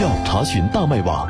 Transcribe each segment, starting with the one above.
票查询大麦网。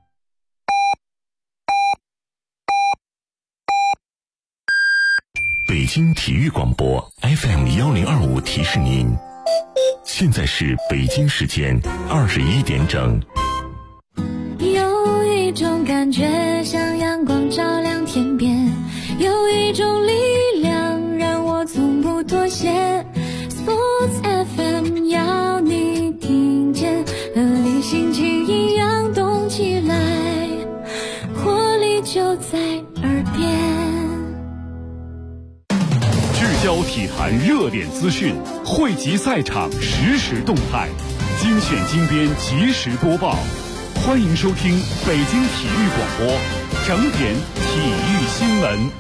北京体育广播 FM1025 提示您，现在是北京时间21点整。 有一种感觉像阳光照亮天边，有一种力量让我从不妥协。Sports FM 要你听见，和你心情一样动起来，活力就在耳边。 聚焦体坛热点资讯，汇集赛场实时动态，精选精编及时播报。欢迎收听北京体育广播整点体育新闻。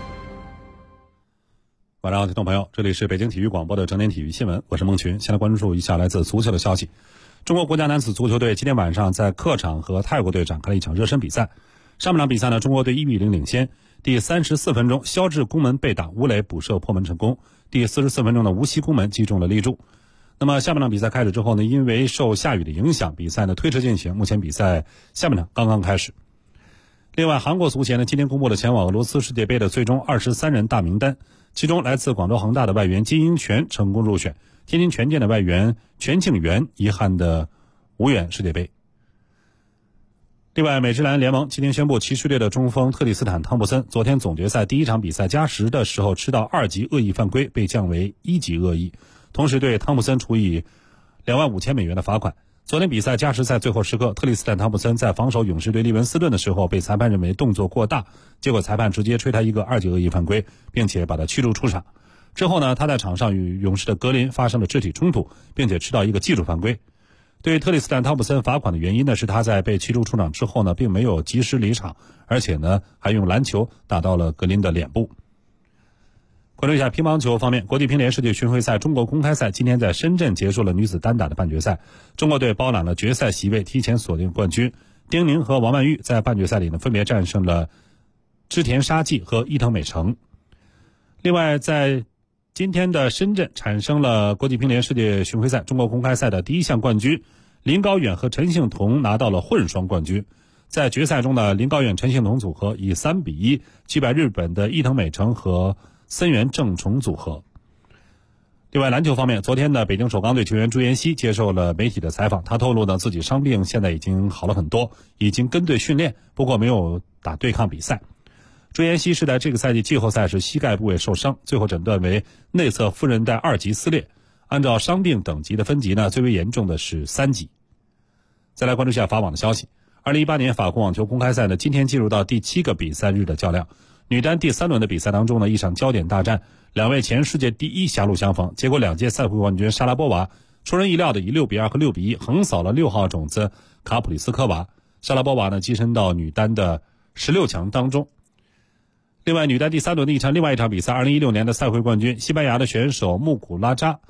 晚上好，听众朋友，这里是北京体育广播的整点体育新闻，我是孟群。先来关注一下来自足球的消息。中国国家男子足球队今天晚上在客场和泰国队展开了一场热身比赛。上半场比赛呢，中国队1-0领先。第34分钟，肖智攻门被打，吴磊补射破门成功。第44分钟的无锡攻门击中了立柱。那么下半场比赛开始之后呢，因为受下雨的影响，比赛呢推迟进行。目前比赛下半场刚刚开始。另外，韩国足协呢今天公布了前往俄罗斯世界杯的最终23人大名单，其中来自广州恒大的外援金英权成功入选，天津权健的外援全庆元遗憾的无缘世界杯。另外，美职篮联盟今天宣布，骑士队的中锋特里斯坦·汤普森昨天总决赛第一场比赛加时的时候吃到2级恶意犯规，被降为1级恶意，同时对汤普森处以$25,000的罚款。昨天比赛加时赛最后时刻，特里斯坦·汤普森在防守勇士队利文斯顿的时候被裁判认为动作过大，结果裁判直接吹他一个2级恶意犯规，并且把他驱逐出场。之后呢，他在场上与勇士的格林发生了肢体冲突，并且吃到一个技术犯规。对特里斯坦·汤普森罚款的原因呢，是他在被驱逐出场之后呢，并没有及时离场，而且呢，还用篮球打到了格林的脸部。关注一下乒乓球方面，国际乒联世界巡回赛中国公开赛今天在深圳结束了女子单打的半决赛，中国队包揽了决赛席位，提前锁定冠军。丁宁和王曼玉在半决赛里呢，分别战胜了织田沙纪和伊藤美诚。另外，在今天的深圳产生了国际乒联世界巡回赛中国公开赛的第一项冠军，林高远和陈幸同拿到了混双冠军。在决赛中呢，林高远陈幸同组合以3-1击败日本的伊藤美诚和森原正重组合。另外，篮球方面，昨天的北京首钢队球员朱彦西接受了媒体的采访，他透露呢自己伤病现在已经好了很多，已经跟队训练，不过没有打对抗比赛。朱彦西是在这个赛季季后赛时膝盖部位受伤，最后诊断为内侧副韧带2级撕裂。按照伤病等级的分级呢，最为严重的是3级。再来关注一下法网的消息。2018年法国网球公开赛呢，今天进入到第7个比赛日的较量。女单第3轮的比赛当中呢，一场焦点大战，两位前世界第一狭路相逢，结果两届赛会冠军莎拉波娃出人意料的以6-2和6-1横扫了6号种子卡普里斯科娃。莎拉波娃呢跻身到女单的16强当中。另外，女单第3轮的另外一场比赛，2016年的赛会冠军西班牙的选手穆古拉扎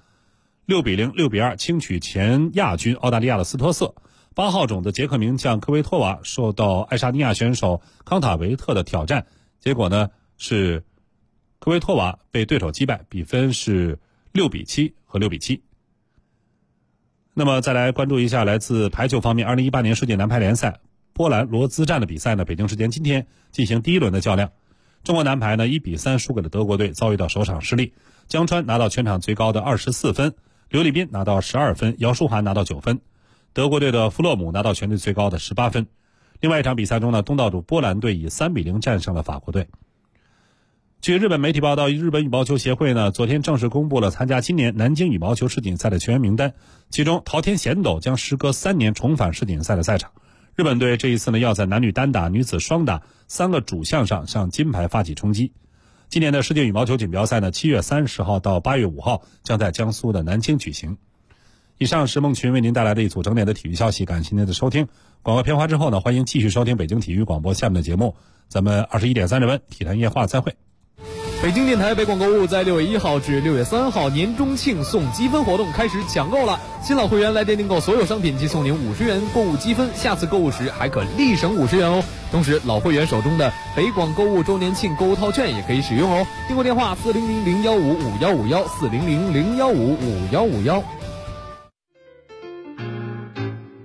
6-0、6-2轻取前亚军澳大利亚的斯托瑟。8号种的捷克名将科维托娃受到爱沙尼亚选手康塔维特的挑战，结果呢是科维托娃被对手击败，比分是6-7和6-7。那么再来关注一下来自排球方面，2018年世界男排联赛波兰罗兹站的比赛呢，北京时间今天进行第1轮的较量。中国男排呢1-3输给了德国队，遭遇到首场失利。江川拿到全场最高的24分，刘立斌拿到12分，姚舒涵拿到9分。德国队的弗洛姆拿到全队最高的18分。另外一场比赛中呢，东道主波兰队以3-0战胜了法国队。据日本媒体报道，日本羽毛球协会呢昨天正式公布了参加今年南京羽毛球世锦赛的球员名单，其中桃田贤斗将时隔3年重返世锦赛的赛场。日本队这一次呢，要在男女单打、女子双打3个主项上向金牌发起冲击。今年的世界羽毛球锦标赛呢，7月30号到8月5号将在江苏的南京举行。以上是孟群为您带来的一组整点的体育消息，感谢您的收听。广告片花之后呢，欢迎继续收听北京体育广播下面的节目，咱们21点30分体坛夜话再会。 北京电台北广购物在6月1号至6月3号年终庆送积分活动开始抢购了，新老会员来电订购所有商品即送您50元购物积分，下次购物时还可立省50元哦。同时老会员手中的北广购物周年庆购物套券也可以使用哦。订购电话400-015-5151 400-015-5151。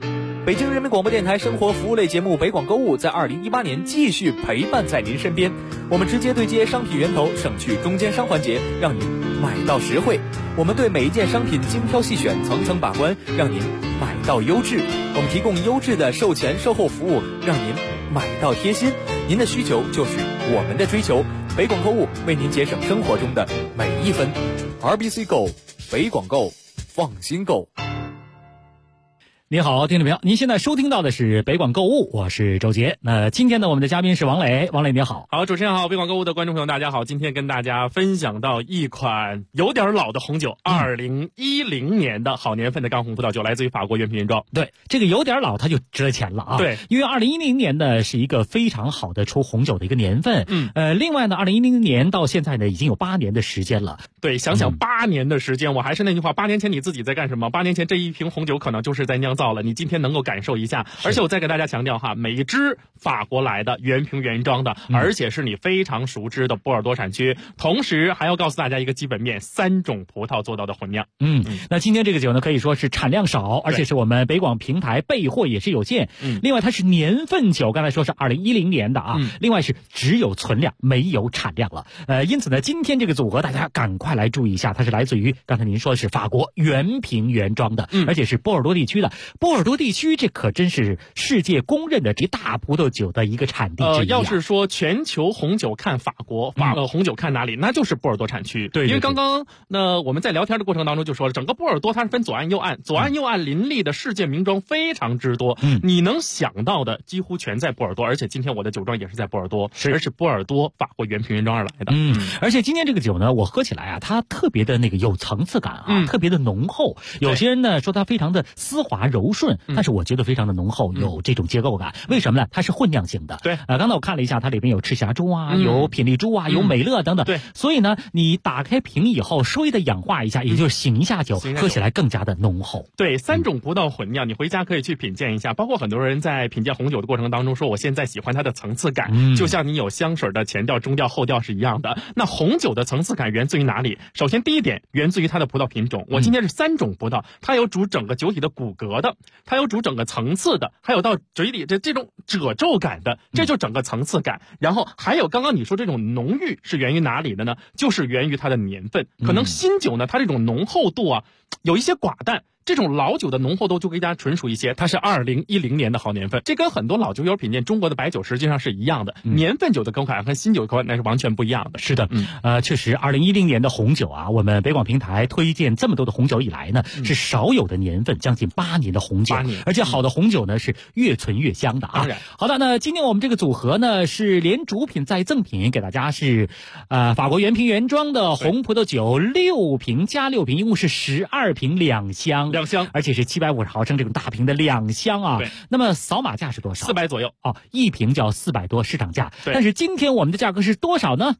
北京人民广播电台生活服务类节目北广购物在2018年继续陪伴在您身边，我们直接对接商品源头，省去中间商环节，让您买到实惠。我们对每一件商品精挑细选，层层把关，让您买到优质。我们提供优质的售前售后服务，让您买到贴心。您的需求就是我们的追求，北广购物为您节省生活中的每一分。RBC Go， 北广购，放心购。 你好，听众朋友，您现在收听到的是北广购物，我是周杰。那今天呢，我们的嘉宾是王磊。王磊你好。 好，主持人好，北广购物的观众朋友大家好。今天跟大家分享到一款有点老的红酒，2010年的好年份的干红葡萄酒，来自于法国原瓶原装。 对，这个有点老，它就值了钱了啊。 对， 因为2010年呢是一个非常好的出红酒的一个年份。另外呢，2010年到现在呢已经有8年的时间了。 对，想想8年的时间，我还是那句话，8年前你自己在干什么？8年前这一瓶红酒可能就是在酿造了，你今天能够感受一下。而且我再给大家强调哈，每一支法国来的原瓶原装的，而且是你非常熟知的波尔多产区，同时还要告诉大家一个基本面，3种葡萄做到的混酿。 那今天这个酒呢可以说是产量少，而且是我们北广平台备货也是有限。另外它是年份酒，刚才说是2010年的啊。另外是只有存量没有产量了。因此呢，今天这个组合大家赶快来注意一下，它是来自于刚才您说的是法国原瓶原装的，而且是波尔多地区的。波尔多地区这可真是世界公认的这大葡萄酒的一个产地之一要是说全球红酒看法国，红酒看哪里，那就是波尔多产区。 对， 因为刚刚我们在聊天的过程当中就说了，整个波尔多它是分左岸右岸，左岸右岸林立的世界名庄非常之多，你能想到的几乎全在波尔多，而且今天我的酒庄也是在波尔多，而是波尔多法国原瓶原装而来的。 而且今天这个酒呢，我喝起来啊，它特别的那个有层次感啊，特别的浓厚。有些人呢说它非常的丝滑柔顺，但是我觉得非常的浓厚，有这种结构感。为什么呢？它是混酿型的。 对， 刚才我看了一下，它里边有赤霞珠啊，有品丽珠啊，有美乐等等。 对， 所以呢，你打开瓶以后，稍微的氧化一下，也就是醒一下酒，喝起来更加的浓厚。 对，3种葡萄混酿，你回家可以去品鉴一下。包括很多人在品鉴红酒的过程当中说，我现在喜欢它的层次感，就像你有香水的前调、中调、后调是一样的。那红酒的层次感源自于哪里？首先第一点，源自于它的葡萄品种。我今天是3种葡萄，它有主整个酒体的骨骼的，它有主整个层次的，还有到嘴里这种褶皱感的，这就整个层次感。然后还有刚刚你说这种浓郁是源于哪里的呢？就是源于它的年份。可能新酒呢，它这种浓厚度啊有一些寡淡，这种老酒的浓厚度就更加纯熟一些，它是2010年的好年份。这跟很多老酒友品鉴中国的白酒实际上是一样的，年份酒的口感和新酒的口感那是完全不一样的。 是的，确实2010年的红酒啊，我们北广平台推荐这么多的红酒以来呢，是少有的年份，将近8年的红酒，而且好的红酒呢是越存越香的啊。 当然， 好的，那今天我们这个组合呢是连主品再赠品，给大家是法国原瓶原装的红葡萄酒6瓶加6瓶，一共是12瓶2箱，而且是750毫升这种大瓶的2箱啊。 对， 那么扫码价是多少 ？400左右哦，一瓶就要400多市场价。 对， 但是今天我们的价格是多少呢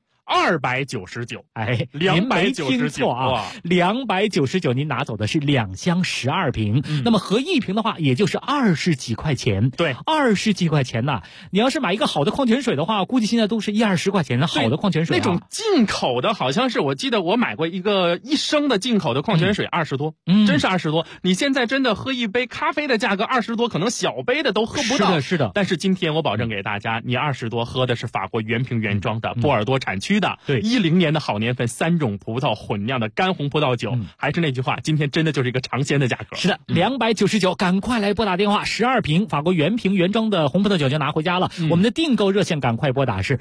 ？299， 哎 ，299 啊，299，您拿走的是2箱12瓶，那么合一瓶的话，也就是20几块钱。 对 ，20几块钱呐！你要是买一个好的矿泉水的话，估计现在都是10-20块钱的好的矿泉水。 那种进口的，好像是我记得我买过一个1升的进口的矿泉水，20多，真是20多。你现在真的喝一杯咖啡的价格20多，可能小杯的都喝不到。 是的。 但是今天我保证给大家，你20多喝的是法国原瓶原装的波尔多产区的， 对 ，10年的好年份，3种葡萄混酿的干红葡萄酒。还是那句话，今天真的就是一个尝鲜的价格。 是的，299，赶快来拨打电话，12瓶法国原瓶原装的红葡萄酒就拿回家了。我们的订购热线赶快拨打是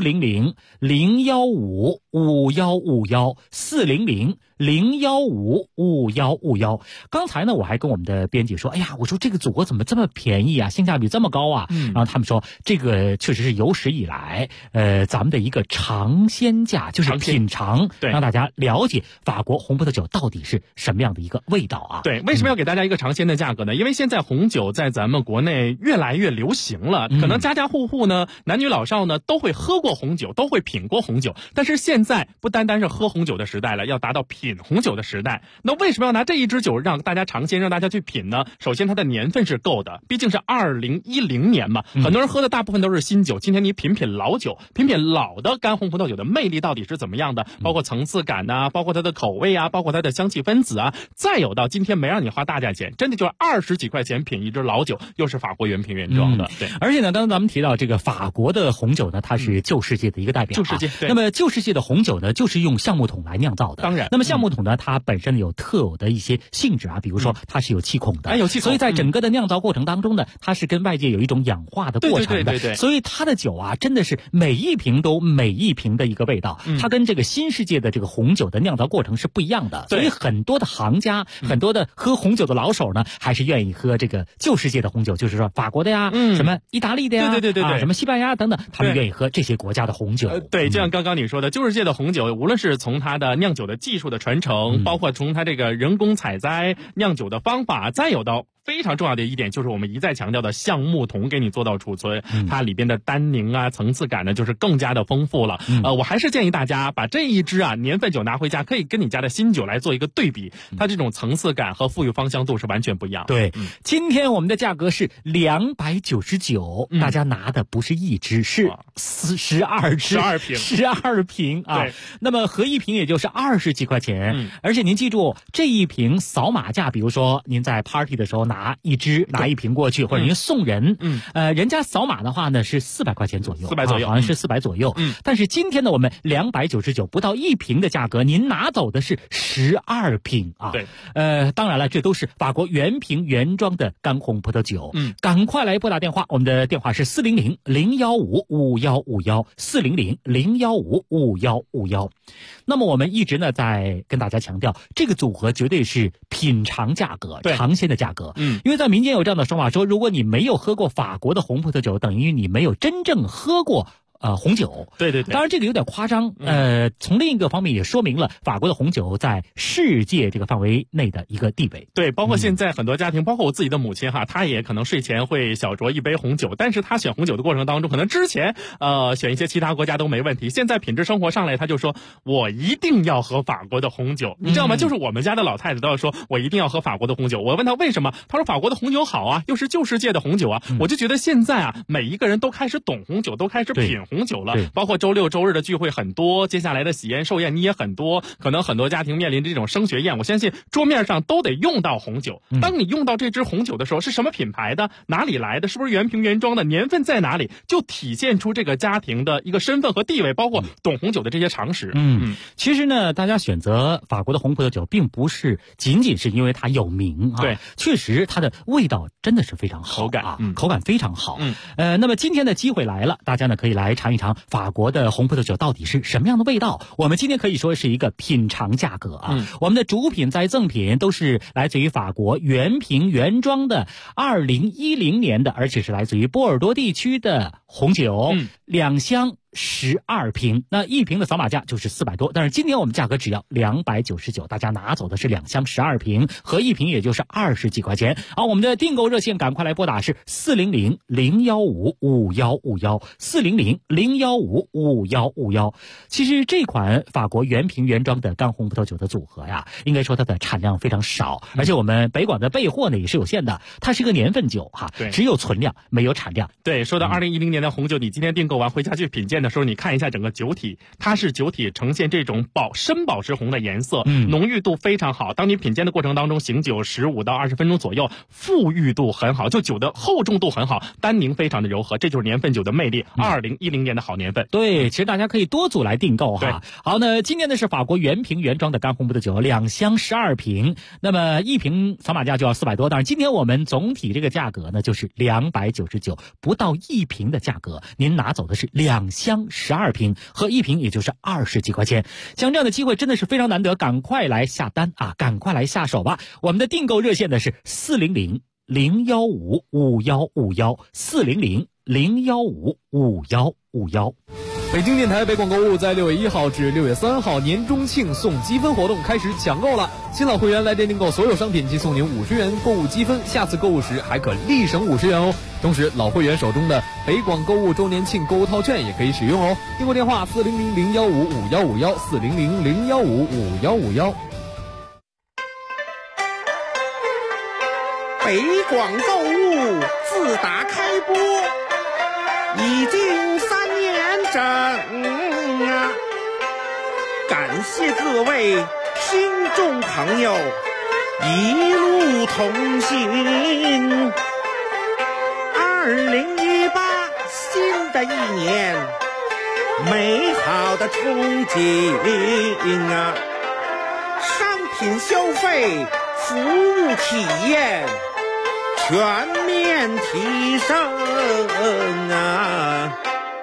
400-015-5151，400-015-5151。刚才呢，我还跟我们的编辑说，哎呀，我说这个组合怎么这么便宜啊，性价比这么高啊？然后他们说，这个确实是有史以来，咱们的一个尝鲜价，就是品尝，让大家了解法国红葡萄酒到底是什么样的一个味道啊？ 对，为什么要给大家一个尝鲜的价格呢？因为现在红酒在咱们国内越来越流行了，可能家家户户呢，男女老少呢都会喝过红酒，都会品过红酒，但是现在不单单是喝红酒的时代了，要达到品品红酒的时代。那为什么要拿这一支酒让大家尝鲜，让大家去品呢？首先它的年份是够的，毕竟是2010年嘛，很多人喝的大部分都是新酒。今天你品品老酒，品品老的干红葡萄酒的魅力到底是怎么样的，包括层次感啊，包括它的口味啊，包括它的香气分子啊，再有到今天没让你花大价钱，真的就是20几块钱品一支老酒，又是法国原瓶原装的。对， 而且呢，刚刚咱们提到这个法国的红酒呢，它是旧世界的一个代表。 旧世界，对。 那么旧世界的红酒呢，就是用橡木桶来酿造的。 当然， 那么橡木桶呢，它本身有特有的一些性质啊，比如说它是有气孔的， 有气孔， 所以在整个的酿造过程当中呢，它是跟外界有一种氧化的过程的。 对。 所以它的酒啊，真的是每一瓶都每一瓶的一个味道，它跟这个新世界的这个红酒的酿造过程是不一样的。所以很多的行家，很多的喝红酒的老手呢，还是愿意喝这个旧世界的红酒，就是说法国的呀，什么意大利的呀， 对， 什么西班牙等等，他们愿意喝这些国家的红酒。 对，就像刚刚你说的，旧世界的红酒，无论是从它的酿酒的技术的传承，包括从它这个人工采摘酿酒的方法，再有到非常重要的一点，就是我们一再强调的橡木桶给你做到储存，它里边的单宁啊、层次感呢，就是更加的丰富了。我还是建议大家把这一支年份酒拿回家，可以跟你家的新酒来做一个对比，它这种层次感和富裕芳香度是完全不一样的。 对，今天我们的价格是299，大家拿的不是一支，是12支，12瓶啊。 对， 那么合一瓶也就是20几块钱，而且您记住，这一瓶扫码价，比如说您在 party 的时候拿一瓶过去，或者您送人，人家扫码的话呢是400块钱左右 ，400左右， 好像是400左右。但是今天呢，我们299不到一瓶的价格，您拿走的是12瓶啊。 对， 当然了，这都是法国原瓶原装的干红葡萄酒。赶快来拨打电话，我们的电话是400-015-5151，400-015-5151。那么我们一直呢在跟大家强调，这个组合绝对是品尝价格，尝鲜的价格。因为在民间有这样的说法说，如果你没有喝过法国的红葡萄酒，等于你没有真正喝过红酒。 对， 当然这个有点夸张。从另一个方面也说明了法国的红酒在世界这个范围内的一个地位。 对，包括现在很多家庭，包括我自己的母亲她也可能睡前会小酌一杯红酒，但是她选红酒的过程当中，可能之前选一些其他国家都没问题，现在品质生活上来，她就说我一定要喝法国的红酒，你知道吗？就是我们家的老太太都要说我一定要喝法国的红酒。我问她为什么，她说法国的红酒好啊，又是旧世界的红酒啊。我就觉得现在每一个人都开始懂红酒，都开始品红酒了，包括周六周日的聚会很多，接下来的喜宴寿宴你也很多，可能很多家庭面临这种升学宴，我相信桌面上都得用到红酒。当你用到这支红酒的时候，是什么品牌的，哪里来的，是不是原瓶原装的，年份在哪里，就体现出这个家庭的一个身份和地位，包括懂红酒的这些常识。 其实呢，大家选择法国的红葡萄酒并不是仅仅是因为它有名对， 确实它的味道真的是非常好，口感非常好。那么今天的机会来了，大家呢可以来尝一尝法国的红葡萄酒到底是什么样的味道。我们今天可以说是一个品尝价格我们的主品在赠品都是来自于法国原瓶原装的2010年的，而且是来自于波尔多地区的红酒，2箱12瓶，那一瓶的扫码价就是400多，但是今天我们价格只要299，大家拿走的是2箱12瓶，合一瓶也就是20几块钱。好，我们的订购热线赶快来拨打是400-015-5151，400-015-5151。其实这款法国原瓶原装的干红葡萄酒的组合呀，应该说它的产量非常少，而且我们北广的备货呢也是有限的，它是一个年份酒只有存量没有产量。 对，说到2010年的红酒，你今天订购完回家去品鉴的时候，你看一下整个酒体，它是酒体呈现这种深宝石红的颜色，浓郁度非常好。当你品鉴的过程当中，醒酒15到20分钟左右，富裕度很好，就酒的厚重度很好，单宁非常的柔和，这就是年份酒的魅力。2010年的好年份。 对，其实大家可以多组来订购好，那今天呢是法国原瓶原装的干红葡萄酒，2箱12瓶，那么一瓶扫码价就要400多，但是今天我们总体这个价格呢就是299，不到一瓶的价格，您拿走的是2箱12瓶，和一瓶也就是20几块钱。像这样的机会真的是非常难得，赶快来下单赶快来下手吧。我们的订购热线呢是400-015-5151，400-015-5151。 北京电台北广购物在6月1号至6月3号年中庆送积分活动开始抢购了，新老会员来电订购所有商品即送您50元购物积分，下次购物时还可立省50元哦。同时老会员手中的北广购物周年庆购物套券也可以使用哦。订购电话400-015-5151，400-015-5151。 北广购物自打开播已经3年整啊！感谢各位听众朋友一路同行。2018新的一年，美好的憧憬啊！商品消费、服务体验全面提升啊！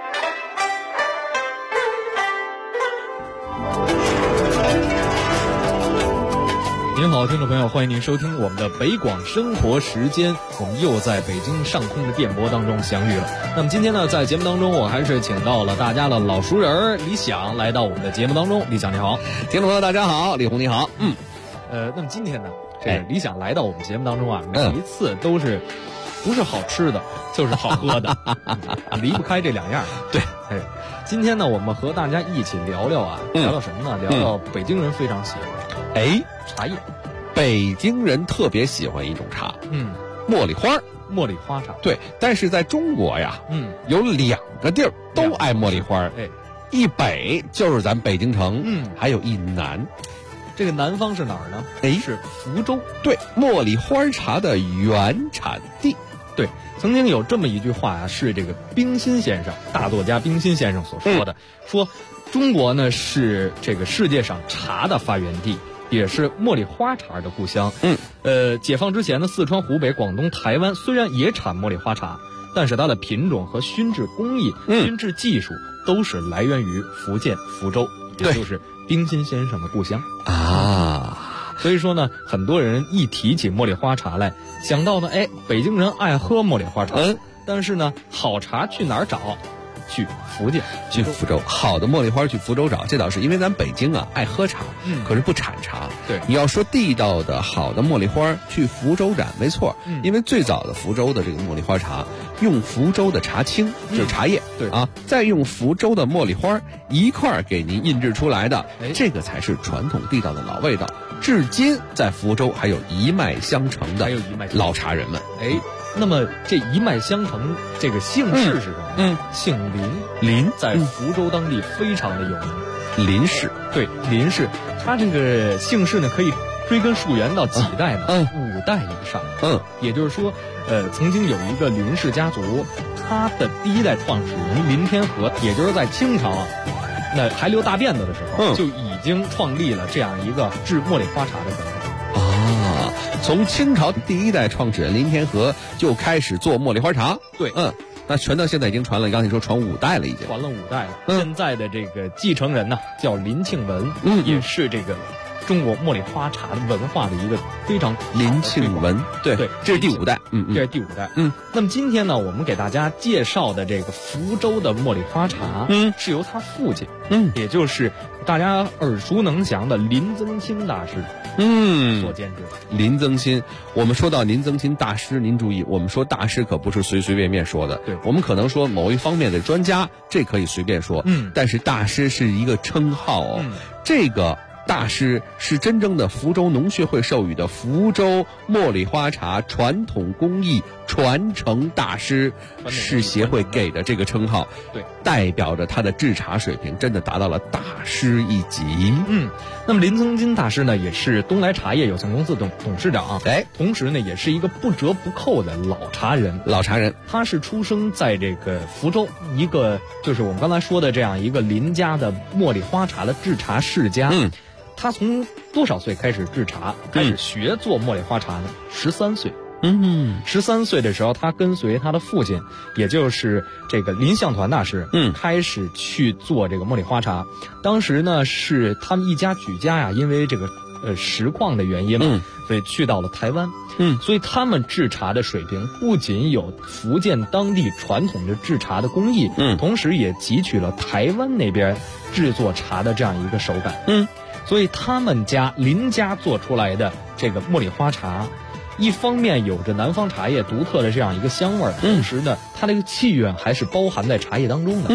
您好，听众朋友，欢迎您收听我们的北广生活时间，我们又在北京上空的电波当中相遇了。那么今天呢，在节目当中，我还是请到了大家的老熟人李想来到我们的节目当中。李想你好。 听众朋友大家好，李红你好。 那么今天呢，这个李想来到我们节目当中啊，每一次都是不是好吃的，就是好喝的，离不开这2样。 对， 今天呢，我们和大家一起聊聊啊，聊聊什么呢？聊聊北京人非常喜欢茶叶。 北京人特别喜欢一种茶，茉莉花。 茉莉花茶。 对，但是在中国呀，有2个地儿都爱茉莉花，一北就是咱北京城，还有一南。 这个南方是哪儿呢？是福州。对， 茉莉花茶的原产地。 对，曾经有这么一句话啊，是这个冰心先生，大作家冰心先生所说的，说中国呢是这个世界上茶的发源地，也是茉莉花茶的故乡。解放之前呢，四川、湖北、广东、台湾虽然也产茉莉花茶，但是它的品种和熏制工艺、熏制技术都是来源于福建福州，也就是冰心先生的故乡啊。 所以说呢，很多人一提起茉莉花茶来，想到呢，北京人爱喝茉莉花茶，但是呢，好茶去哪儿找？去福建， 去福州，好的茉莉花去福州找，这倒是因为咱北京啊爱喝茶，可是不产茶。 对， 你要说地道的好的茉莉花去福州染，没错，因为最早的福州的这个茉莉花茶用福州的茶青，就是茶叶， 对啊，再用福州的茉莉花一块儿给您印制出来的，这个才是传统地道的老味道。至今在福州还有一脉相承的老茶人们。 那么这一脉相承，这个姓氏是什么？姓林，在福州当地非常的有名。 林氏， 对，林氏，他这个姓氏呢，可以追根溯源到几代呢？5代以上。也就是说，曾经有一个林氏家族，他的第1代创始人林天和，也就是在清朝那还留大辫子的时候，就已经创立了这样一个制茉莉花茶的工厂。 从清朝第1代创始人林天和就开始做茉莉花茶。 对， 那传到现在已经传了，刚才你说传5代了，已经传了5代了。现在的这个继承人呢，叫林庆文，也是这个中国茉莉花茶的文化的一个非常林庆文。对，这是第5代。 这是第5代。那么今天呢，我们给大家介绍的这个福州的茉莉花茶，是由他父亲，也就是大家耳熟能详的林增清大师。所监制。 林增清，我们说到林增清大师，您注意，我们说大师可不是随随便便说的。 对， 我们可能说某一方面的专家，这可以随便说。但是大师是一个称号哦。这个大师是真正的福州农学会授予的福州茉莉花茶传统工艺传承大师，是协会给的这个称号。 对， 代表着他的制茶水平真的达到了大师一级。 那么林增清大师呢，也是东来茶叶有限公司董事长，同时呢，也是一个不折不扣的老茶人。他是出生在这个福州一个就是我们刚才说的这样一个林家的茉莉花茶的制茶世家。他从多少岁开始制茶，开始学做茉莉花茶呢？13岁。13岁的时候，他跟随他的父亲，也就是这个林向团大师，开始去做这个茉莉花茶。当时呢，是他们一家举家呀，因为这个实况的原因嘛，所以去到了台湾。所以他们制茶的水平不仅有福建当地传统的制茶的工艺，同时也汲取了台湾那边制作茶的这样一个手感。所以他们家林家做出来的这个茉莉花茶，一方面有着南方茶叶独特的这样一个香味儿，同时呢，它这个气韵还是包含在茶叶当中的。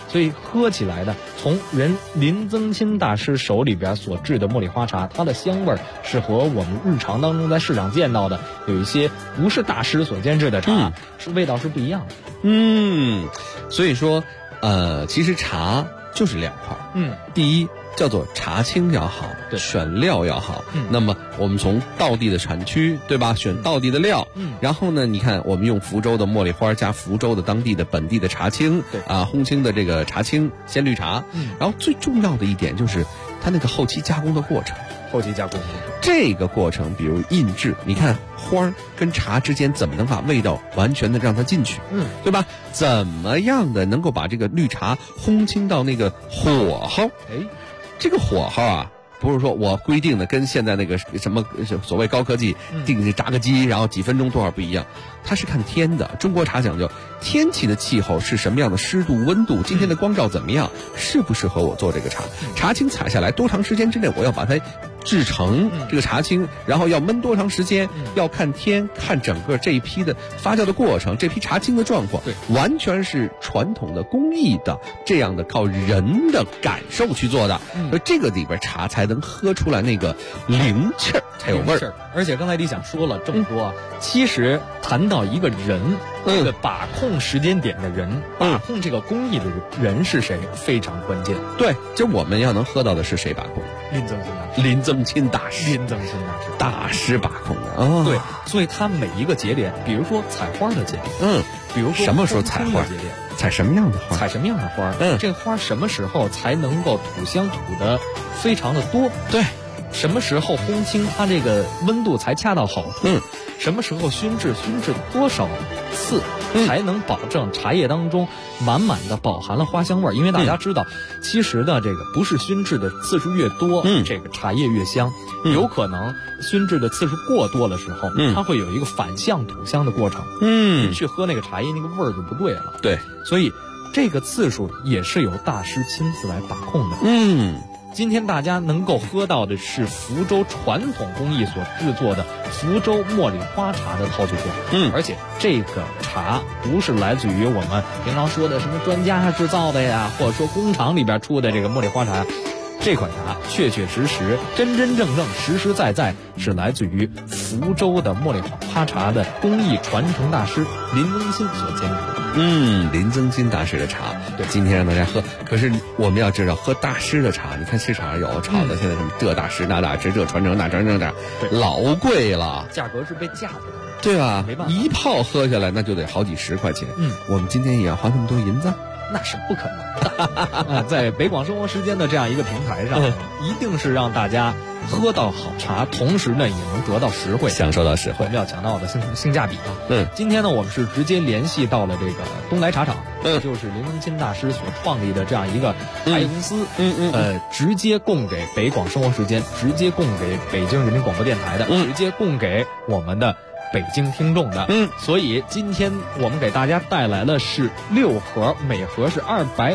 所以喝起来的，从林增钦大师手里边所制的茉莉花茶，它的香味是和我们日常当中在市场见到的有一些不是大师所监制的茶，是味道是不一样的。 所以说，其实茶就是两块。第一叫做茶青要好，选料要好。那么我们从道地的产区，对吧？选道地的料。然后呢，你看我们用福州的茉莉花加福州的当地的本地的茶青，烘青的这个茶青鲜绿茶。然后最重要的一点就是它那个后期加工的过程。这个过程，比如印制，你看花跟茶之间怎么能把味道完全的让它进去，对吧？怎么样的能够把这个绿茶烘青到那个火候？这个火候啊，不是说我规定的跟现在那个什么所谓高科技定榨个机，然后几分钟多少不一样，它是看天的。中国茶讲究天气的气候是什么样的湿度温度，今天的光照怎么样，适不适合我做这个茶？茶青采下来多长时间之内我要把它制成这个茶青，然后要焖多长时间，要看天，看整个这一批的发酵的过程，这批茶青的状况，完全是传统的工艺的这样的靠人的感受去做的。所以这个里边茶才能喝出来那个灵气儿，才有味儿。 而且刚才李想说了这么多，其实谈到一个人，这个把控时间点的人，把控这个工艺的人是谁，非常关键。 对，这我们要能喝到的是谁把控？林增钦大师大师把控的。 对，所以他每一个节点，比如说采花的节点，比如说什么时候采花节点，采什么样的花，这花什么时候才能够吐香吐的非常的多？对。 什么时候烘青它这个温度才恰到好处？什么时候熏制多少次才能保证茶叶当中满满的饱含了花香味儿？因为大家知道，其实的这个不是熏制的次数越多，这个茶叶越香。有可能熏制的次数过多的时候，它会有一个反向吐香的过程。你去喝那个茶叶，那个味儿就不对了。 对， 所以这个次数也是由大师亲自来把控的。今天大家能够喝到的是福州传统工艺所制作的福州茉莉花茶的套组装。而且这个茶不是来自于我们平常说的什么专家制造的呀，或者说工厂里边出的这个茉莉花茶。这款茶确确实实、真真正正、实实在在是来自于福州的茉莉花茶的工艺传承大师林增钦所监制的。 林增钦大师的茶，对，今天让大家喝。可是我们要知道，喝大师的茶，你看市场上有炒的，现在什么这大师那大师，这传承那传承那，老贵了， 价格是被架起来的。 对啊， 没办法， 一泡喝下来那就得好几十块钱。我们今天也要花那么多银子？ 那是不可能的。在北广生活时间的这样一个平台上，一定是让大家喝到好茶，同时呢也能得到实惠， 享受到实惠。 我们要讲到的性价比今天呢我们是直接联系到了这个东来茶厂，就是林增钦大师所创立的这样一个茶叶公司，直接供给北广生活时间，直接供给北京人民广播电台的，直接供给我们的北京听众的。所以今天我们给大家带来的是6盒，每盒是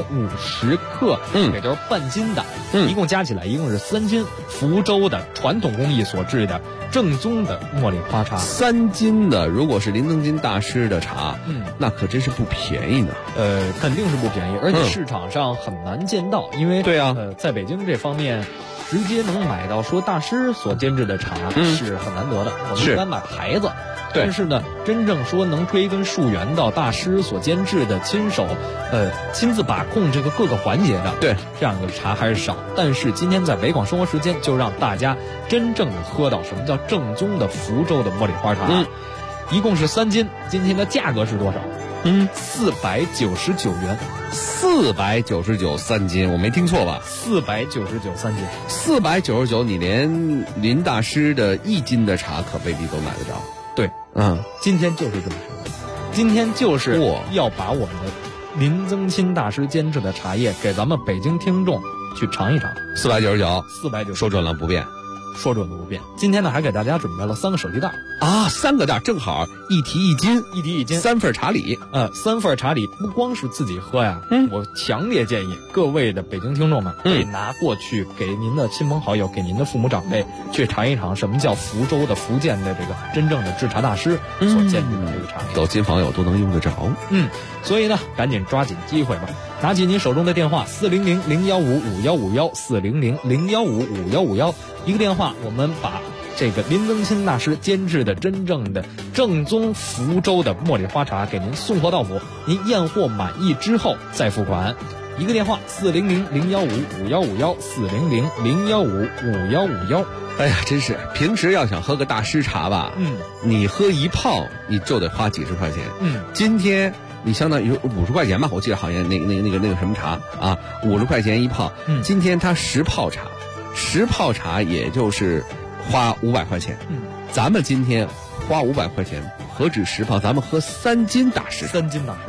250克，也就是半斤的，一共加起来一共是3斤，福州的传统工艺所制的正宗的茉莉花茶 ，3斤的，如果是林增钦大师的茶，那可真是不便宜呢。 肯定是不便宜，而且市场上很难见到，因为对啊， 在北京这方面。直接能买到说大师所监制的茶是很难得的，我们一般买牌子，但是呢，真正说能追根溯源到大师所监制的亲手，亲自把控这个各个环节的， 对， 这样的茶还是少。但是今天在北广生活时间，就让大家真正的喝到什么叫正宗的福州的茉莉花茶，一共是3斤，今天的价格是多少？499元 ，499 3斤，我没听错吧 ？499 3斤 ，499，你连林大师的1斤的茶可未必都买得着。 对，今天就是这么说，今天就是要把我们的林增钦大师监制的茶叶给咱们北京听众去尝一尝。 499，说准了不变。 说准不变。今天呢，还给大家准备了3个手提袋啊，3个袋正好一提一斤 ，3 份茶礼。 3份茶礼不光是自己喝呀，我强烈建议各位的北京听众们可以拿过去给您的亲朋好友、给您的父母长辈去尝一尝什么叫福州的福建的这个真正的制茶大师所建制的这个茶。 走亲访友都能用得着。 所以呢，赶紧抓紧机会吧，拿起您手中的电话400-015-5151，400-015-5151，一个电话，我们把这个林增钦大师监制的真正的正宗福州的茉莉花茶给您送货到府，您验货满意之后再付款。一个电话400-015-5151，400-015-5151。 哎呀，真是平时要想喝个大师茶吧，你喝一泡你就得花几十块钱。今天你相当于50块钱吧，我记得好像那个什么茶啊，50块钱一泡。今天它10泡茶，10泡茶也就是花500块钱。咱们今天花500块钱，何止10泡，咱们喝3斤大师茶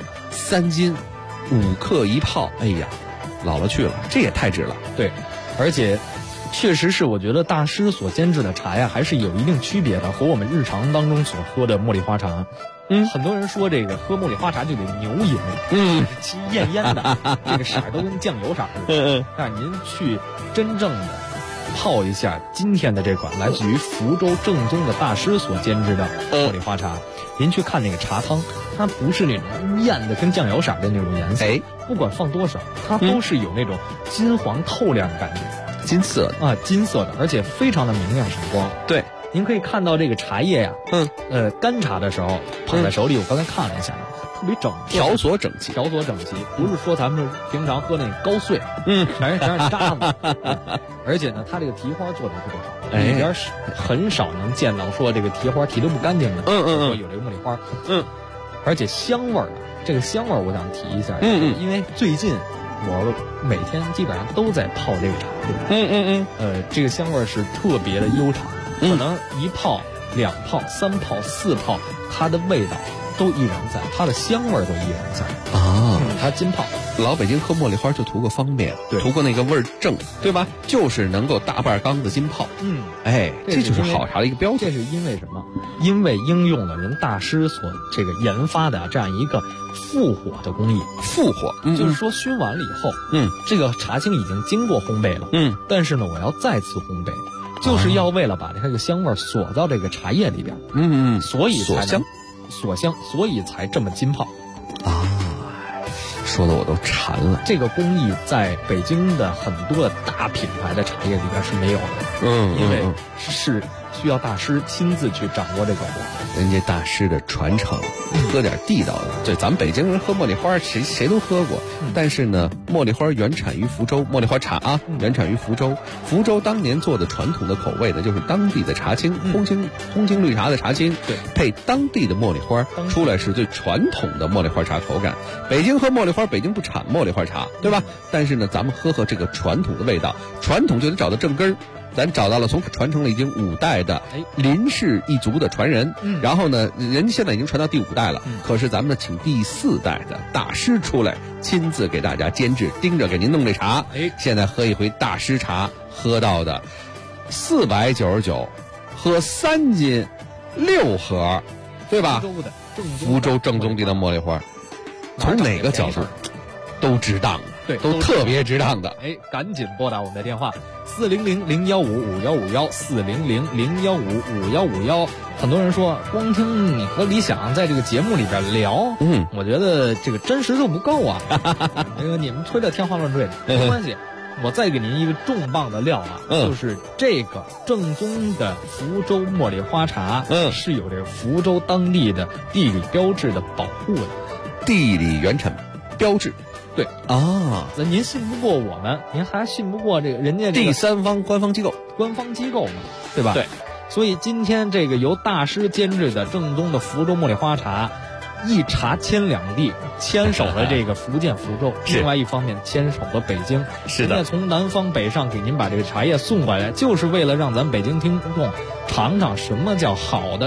，3斤5克一泡，哎呀，老了去了，这也太值了。 对，而且确实是我觉得大师所监制的茶呀，还是有一定区别的，和我们日常当中所喝的茉莉花茶。很多人说这个喝茉莉花茶就得牛饮，其艳艳的，这个色儿都跟酱油色似的。但是您去真正的泡一下今天的这款来自于福州正宗的大师所监制的茉莉花茶，您去看那个茶汤，它不是那种艳的跟酱油色的那种颜色，不管放多少，它都是有那种金黄透亮的感觉。 金色的啊，金色的，而且非常的明亮闪光。 对， 您可以看到这个茶叶呀，干茶的时候捧在手里，我刚才看了一下，特别整齐， 条索整齐， 不是说咱们平常喝那个高碎，全是渣子。而且呢，它这个提花做的特别好，里边很少能见到说这个提花提得不干净的，说有这个茉莉花，而且香味儿，这个香味儿我想提一下，因为最近我每天基本上都在泡这个茶，这个香味是特别的悠长，可能1泡、2泡、3泡、4泡，它的味道都依然在，它的香味都依然在啊。它浸泡， 老北京喝茉莉花就图个方便，图个那个味儿正，对吧？就是能够大半缸子浸泡。这就是好茶的一个标准。 这是因为什么？因为应用了人大师所这个研发的这样一个复火的工艺。 复火， 就是说熏完了以后，这个茶青已经经过烘焙了，但是呢，我要再次烘焙。就是要为了把这个香味锁到这个茶叶里边，所以才锁香，所以才这么浸泡啊！说的我都馋了。 这个工艺在北京的很多的大品牌的茶叶里边是没有的，因为是需要大师亲自去掌握这个火。 人家大师的传承，喝点地道的。对，咱们北京人喝茉莉花，谁都喝过。但是呢，茉莉花原产于福州，茉莉花茶啊，原产于福州。福州当年做的传统的口味呢，就是当地的茶青，红青绿茶的茶青，对，配当地的茉莉花，出来是最传统的茉莉花茶口感。北京喝茉莉花，北京不产茉莉花茶，对吧？但是呢，咱们喝这个传统的味道，传统就得找到正根儿。咱找到了从传承了已经5代的林氏一族的传人，然后呢，人家现在已经传到第5代了，可是咱们呢，请第4代的大师出来，亲自给大家监制，盯着给您弄这茶。现在喝一回大师茶，喝到的499，喝3斤6盒，对吧？福州正宗地的茉莉花，从哪个角度都值当的。 对， 都特别值当的。 赶紧拨打我们的电话400-015-5151，400-015-5151。很多人说，光听你和李想在这个节目里边聊，我觉得这个真实度不够啊。这个你们吹的天花乱坠的，没关系。我再给您一个重磅的料啊，就是这个正宗的福州茉莉花茶，是有这个福州当地的地理标志的保护的， 地理原产标志。 对啊，您信不过我们，您还信不过这个人家这个第三方官方机构嘛，对吧？对，所以今天这个由大师监制的正宗的福州茉莉花茶，一茶牵2地，牵手了这个福建福州，另外一方面牵手了北京。 是的， 人家从南方北上给您把这个茶叶送过来，就是为了让咱北京听众尝尝什么叫好的